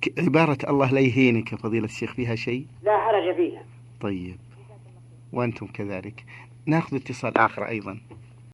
عبارة الله لا يهينك يا فضيلة الشيخ فيها شيء؟ لا حرج فيها. طيب، وأنتم كذلك. ناخذ اتصال آخر أيضا.